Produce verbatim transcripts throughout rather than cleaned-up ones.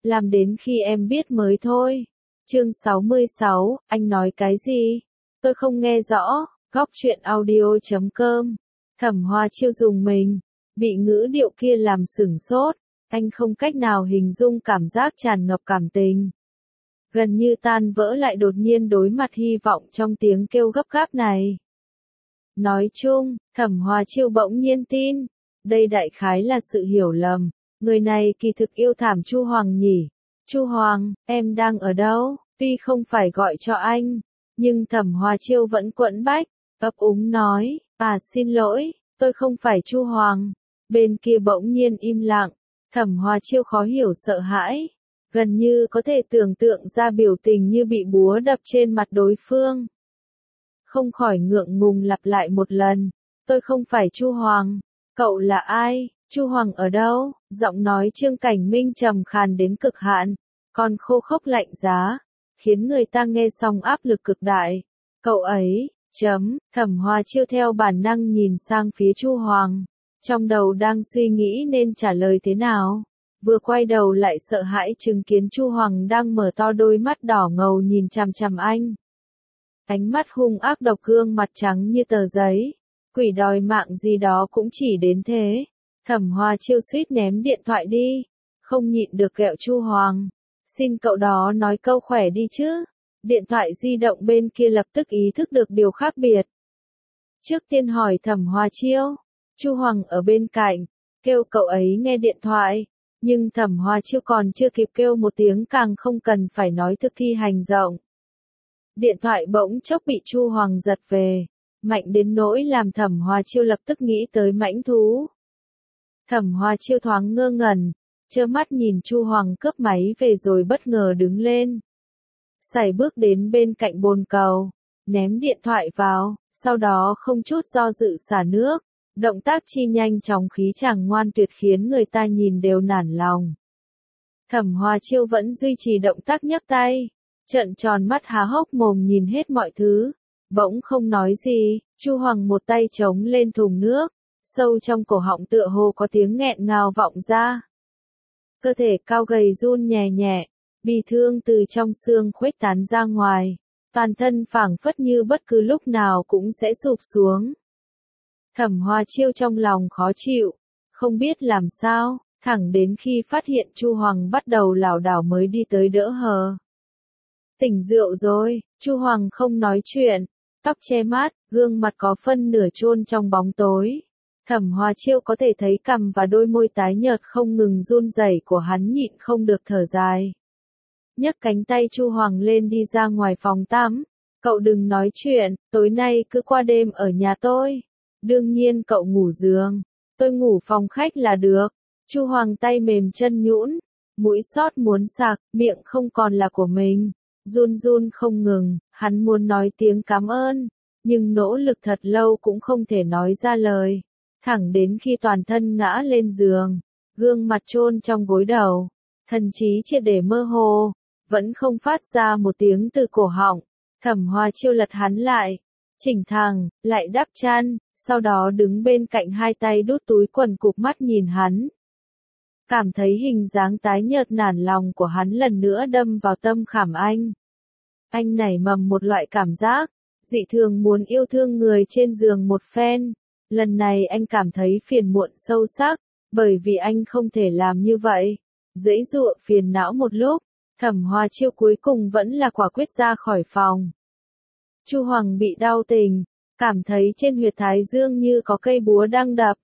làm đến khi em biết mới thôi. Chương sáu mươi sáu, anh nói cái gì? Tôi không nghe rõ. Góc truyện audio chấm com. Thẩm Hoa Chiêu dùng mình, bị ngữ điệu kia làm sửng sốt, anh không cách nào hình dung cảm giác tràn ngập cảm tình. Gần như tan vỡ lại đột nhiên đối mặt hy vọng trong tiếng kêu gấp gáp này. Nói chung, Thẩm Hoa Chiêu bỗng nhiên tin, đây đại khái là sự hiểu lầm, người này kỳ thực yêu thảm Chu Hoàng nhỉ. Chu Hoàng, em đang ở đâu? Tuy không phải gọi cho anh, nhưng Thẩm Hoa Chiêu vẫn quẫn bách, ấp úng nói, à xin lỗi, tôi không phải Chu Hoàng. Bên kia bỗng nhiên im lặng, Thẩm Hoa Chiêu khó hiểu sợ hãi, gần như có thể tưởng tượng ra biểu tình như bị búa đập trên mặt đối phương. Không khỏi ngượng ngùng lặp lại một lần, tôi không phải Chu Hoàng, cậu là ai, Chu Hoàng ở đâu? Giọng nói Trương Cảnh Minh trầm khàn đến cực hạn, còn khô khốc lạnh giá, khiến người ta nghe xong áp lực cực đại. Cậu ấy, chấm, Thẩm Hoa Chiêu theo bản năng nhìn sang phía Chu Hoàng, trong đầu đang suy nghĩ nên trả lời thế nào. Vừa quay đầu lại sợ hãi chứng kiến Chu Hoàng đang mở to đôi mắt đỏ ngầu nhìn chằm chằm anh. Ánh mắt hung ác độc, gương mặt trắng như tờ giấy, quỷ đòi mạng gì đó cũng chỉ đến thế. Thẩm Hoa Chiêu suýt ném điện thoại đi, không nhịn được ghẹo Chu Hoàng. Xin cậu đó nói câu khỏe đi chứ. Điện thoại di động bên kia lập tức ý thức được điều khác biệt. Trước tiên hỏi Thẩm Hoa Chiêu, Chu Hoàng ở bên cạnh, kêu cậu ấy nghe điện thoại. Nhưng Thẩm Hoa Chiêu còn chưa kịp kêu một tiếng càng không cần phải nói thực thi hành động. Điện thoại bỗng chốc bị Chu Hoàng giật về, mạnh đến nỗi làm Thẩm Hoa Chiêu lập tức nghĩ tới mãnh thú. Thẩm Hoa Chiêu thoáng ngơ ngẩn, trơ mắt nhìn Chu Hoàng cướp máy về rồi bất ngờ đứng lên. Sải bước đến bên cạnh bồn cầu, ném điện thoại vào, sau đó không chút do dự xả nước. Động tác chi nhanh chóng khí chàng ngoan tuyệt khiến người ta nhìn đều nản lòng. Thẩm Hoa Chiêu vẫn duy trì động tác nhấc tay, trợn tròn mắt há hốc mồm nhìn hết mọi thứ, bỗng không nói gì. Chu Hoàng một tay chống lên thùng nước, sâu trong cổ họng tựa hồ có tiếng nghẹn ngào vọng ra. Cơ thể cao gầy run nhẹ nhẹ, bi thương từ trong xương khuếch tán ra ngoài, toàn thân phảng phất như bất cứ lúc nào cũng sẽ sụp xuống. Thẩm Hoa Chiêu trong lòng khó chịu, không biết làm sao, thẳng đến khi phát hiện Chu Hoàng bắt đầu lảo đảo mới đi tới đỡ hờ. Tỉnh rượu rồi, Chu Hoàng không nói chuyện, tóc che mát, gương mặt có phân nửa chôn trong bóng tối. Thẩm Hoa Chiêu có thể thấy cằm và đôi môi tái nhợt không ngừng run rẩy của hắn, nhịn không được thở dài. Nhấc cánh tay Chu Hoàng lên đi ra ngoài phòng tắm, cậu đừng nói chuyện, tối nay cứ qua đêm ở nhà tôi. Đương nhiên cậu ngủ giường, tôi ngủ phòng khách là được. Chu Hoàng tay mềm chân nhũn, mũi xót muốn sặc, miệng không còn là của mình, run run không ngừng, hắn muốn nói tiếng cảm ơn, nhưng nỗ lực thật lâu cũng không thể nói ra lời. Thẳng đến khi toàn thân ngã lên giường, gương mặt chôn trong gối đầu, thần trí triệt để mơ hồ, vẫn không phát ra một tiếng từ cổ họng. Thẩm Hoa Chiêu lật hắn lại, chỉnh thẳng, lại đắp chăn, sau đó đứng bên cạnh hai tay đút túi quần cụp mắt nhìn hắn. Cảm thấy hình dáng tái nhợt nản lòng của hắn lần nữa đâm vào tâm khảm anh. Anh nảy mầm một loại cảm giác, dị thường muốn yêu thương người trên giường một phen. Lần này anh cảm thấy phiền muộn sâu sắc, bởi vì anh không thể làm như vậy. Giãy giụa phiền não một lúc, Thẩm Hoa Chiêu cuối cùng vẫn là quả quyết ra khỏi phòng. Chu Hoàng bị đau tình, cảm thấy trên huyệt thái dương như có cây búa đang đập.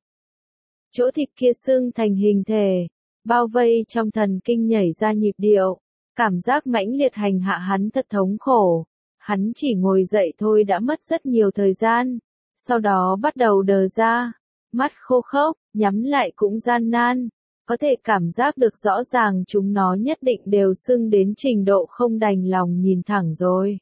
Chỗ thịt kia sưng thành hình thể, bao vây trong thần kinh nhảy ra nhịp điệu, cảm giác mãnh liệt hành hạ hắn thật thống khổ. Hắn chỉ ngồi dậy thôi đã mất rất nhiều thời gian, sau đó bắt đầu đờ ra, mắt khô khốc, nhắm lại cũng gian nan, có thể cảm giác được rõ ràng chúng nó nhất định đều sưng đến trình độ không đành lòng nhìn thẳng rồi.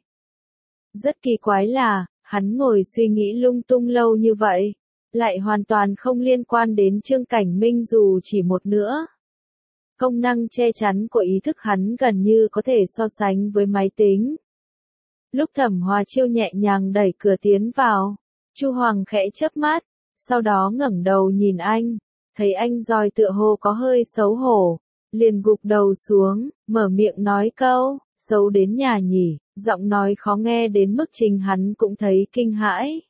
Rất kỳ quái là, hắn ngồi suy nghĩ lung tung lâu như vậy, lại hoàn toàn không liên quan đến Trương Cảnh Minh dù chỉ một nữa. Công năng che chắn của ý thức hắn gần như có thể so sánh với máy tính. Lúc Thẩm Hoa Chiêu nhẹ nhàng đẩy cửa tiến vào, Chu Hoàng khẽ chớp mắt, sau đó ngẩng đầu nhìn anh, thấy anh rồi tựa hồ có hơi xấu hổ, liền gục đầu xuống, mở miệng nói câu, xấu đến nhà nhỉ, giọng nói khó nghe đến mức chính hắn cũng thấy kinh hãi.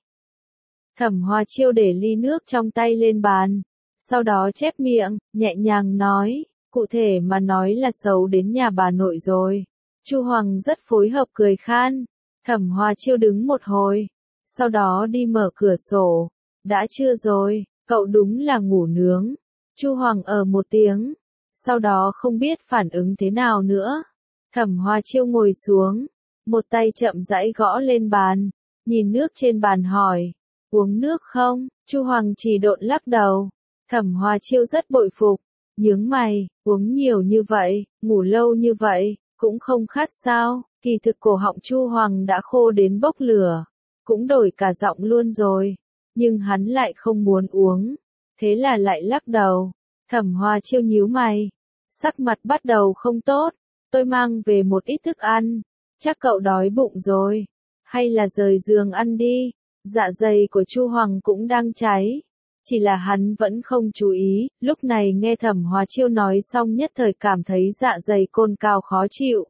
Thẩm Hoa Chiêu để ly nước trong tay lên bàn, sau đó chép miệng, nhẹ nhàng nói, cụ thể mà nói là xấu đến nhà bà nội rồi. Chu Hoàng rất phối hợp cười khan. Thẩm Hoa Chiêu đứng một hồi, sau đó đi mở cửa sổ, đã trưa rồi, cậu đúng là ngủ nướng. Chu Hoàng ở một tiếng, sau đó không biết phản ứng thế nào nữa. Thẩm Hoa Chiêu ngồi xuống, một tay chậm rãi gõ lên bàn, nhìn nước trên bàn hỏi, uống nước không? Chu Hoàng chỉ độn lắc đầu. Thẩm Hoa Chiêu rất bội phục, nhướng mày, uống nhiều như vậy, ngủ lâu như vậy, cũng không khát sao? Kỳ thực cổ họng Chu Hoàng đã khô đến bốc lửa, cũng đổi cả giọng luôn rồi, nhưng hắn lại không muốn uống, thế là lại lắc đầu. Thẩm Hoa Chiêu nhíu mày, sắc mặt bắt đầu không tốt, tôi mang về một ít thức ăn, chắc cậu đói bụng rồi, hay là rời giường ăn đi. Dạ dày của Chu Hoàng cũng đang cháy, chỉ là hắn vẫn không chú ý, lúc này nghe Thẩm Hoa Chiêu nói xong nhất thời cảm thấy dạ dày cồn cào khó chịu.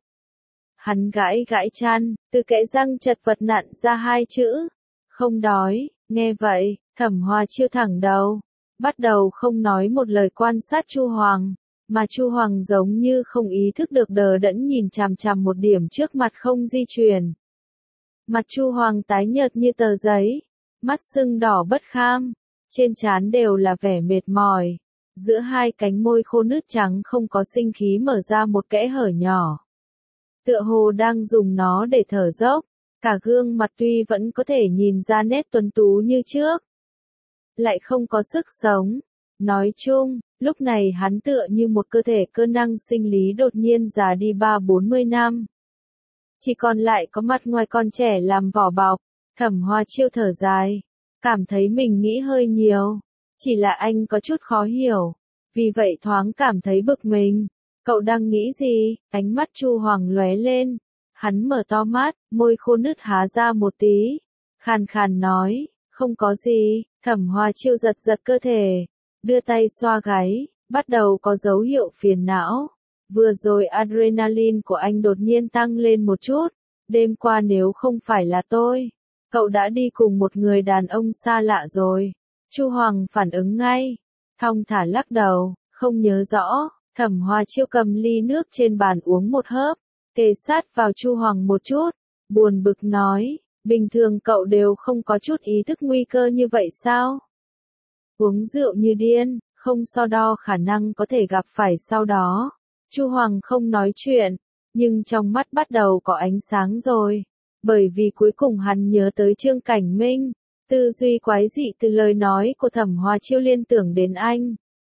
Hắn gãi gãi chăn, từ kẽ răng chật vật nặn ra hai chữ, không đói. Nghe vậy, Thẩm Hoa Chiêu thẳng đầu, bắt đầu không nói một lời quan sát Chu Hoàng, mà Chu Hoàng giống như không ý thức được đờ đẫn nhìn chằm chằm một điểm trước mặt không di chuyển. Mặt Chu Hoàng tái nhợt như tờ giấy, mắt sưng đỏ bất kham, trên trán đều là vẻ mệt mỏi, giữa hai cánh môi khô nứt trắng không có sinh khí mở ra một kẽ hở nhỏ. Tựa hồ đang dùng nó để thở dốc, cả gương mặt tuy vẫn có thể nhìn ra nét tuấn tú như trước, lại không có sức sống. Nói chung, lúc này hắn tựa như một cơ thể cơ năng sinh lý đột nhiên già đi ba bốn mươi năm. Chỉ còn lại có mặt ngoài con trẻ làm vỏ bọc. Thẩm Hoa Chiêu thở dài, cảm thấy mình nghĩ hơi nhiều, chỉ là anh có chút khó hiểu, vì vậy thoáng cảm thấy bực mình. Cậu đang nghĩ gì? Ánh mắt Chu Hoàng lóe lên, hắn mở to mắt, môi khô nứt há ra một tí, khàn khàn nói, không có gì. Thẩm Hoa Chiêu giật giật cơ thể, đưa tay xoa gáy, bắt đầu có dấu hiệu phiền não. Vừa rồi adrenaline của anh đột nhiên tăng lên một chút, đêm qua nếu không phải là tôi, cậu đã đi cùng một người đàn ông xa lạ rồi. Chu Hoàng phản ứng ngay, thong thả lắc đầu, không nhớ rõ. Thẩm Hoa Chiêu cầm ly nước trên bàn uống một hớp, kề sát vào Chu Hoàng một chút, buồn bực nói, bình thường cậu đều không có chút ý thức nguy cơ như vậy sao? Uống rượu như điên, không so đo khả năng có thể gặp phải sau đó. Chu Hoàng không nói chuyện, nhưng trong mắt bắt đầu có ánh sáng rồi, bởi vì cuối cùng hắn nhớ tới Trương Cảnh Minh, tư duy quái dị từ lời nói của Thẩm Hoa Chiêu liên tưởng đến anh.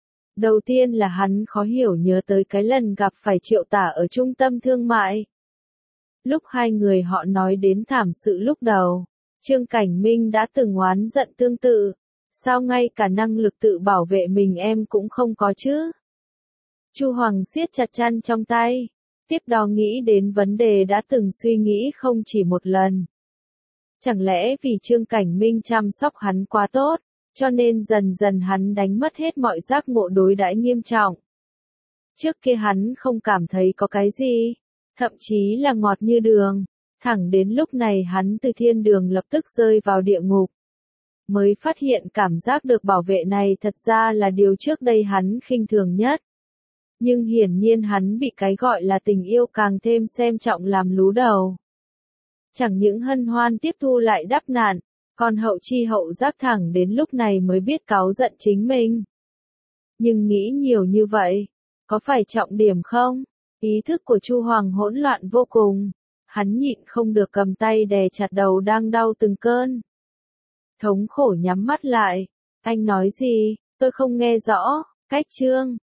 Đầu tiên là hắn khó hiểu nhớ tới cái lần gặp phải Triệu Tả ở trung tâm thương mại. Lúc hai người họ nói đến thảm sự lúc đầu, Trương Cảnh Minh đã từng oán giận tương tự, sao ngay cả năng lực tự bảo vệ mình em cũng không có chứ? Chu Hoàng siết chặt chăn trong tay, tiếp đó nghĩ đến vấn đề đã từng suy nghĩ không chỉ một lần. Chẳng lẽ vì Trương Cảnh Minh chăm sóc hắn quá tốt, cho nên dần dần hắn đánh mất hết mọi giác ngộ đối đãi nghiêm trọng. Trước kia hắn không cảm thấy có cái gì, thậm chí là ngọt như đường, thẳng đến lúc này hắn từ thiên đường lập tức rơi vào địa ngục. Mới phát hiện cảm giác được bảo vệ này thật ra là điều trước đây hắn khinh thường nhất. Nhưng hiển nhiên hắn bị cái gọi là tình yêu càng thêm xem trọng làm lú đầu. Chẳng những hân hoan tiếp thu lại đắp nạn, còn hậu chi hậu giác thẳng đến lúc này mới biết cáu giận chính mình. Nhưng nghĩ nhiều như vậy, có phải trọng điểm không? Ý thức của Chu Hoàng hỗn loạn vô cùng, hắn nhịn không được cầm tay đè chặt đầu đang đau từng cơn. Thống khổ nhắm mắt lại, anh nói gì, tôi không nghe rõ, cách Trương